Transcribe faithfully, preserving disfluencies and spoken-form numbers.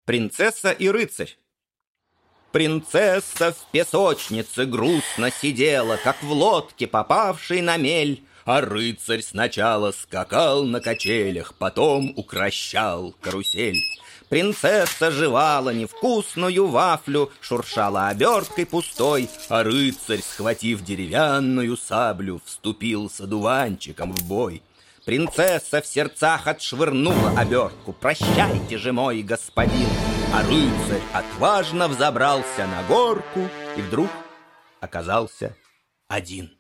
Принцесса и рыцарь. Принцесса в песочнице грустно сидела, как в лодке, попавшей на мель, а рыцарь сначала скакал на качелях, потом укращал карусель. Принцесса жевала невкусную вафлю, шуршала оберткой пустой, а рыцарь, схватив деревянную саблю, вступил с одуванчиком в бой. Принцесса в сердцах отшвырнула обертку: «Прощайте же, мой господин!» А рыцарь отважно взобрался на горку и вдруг оказался один.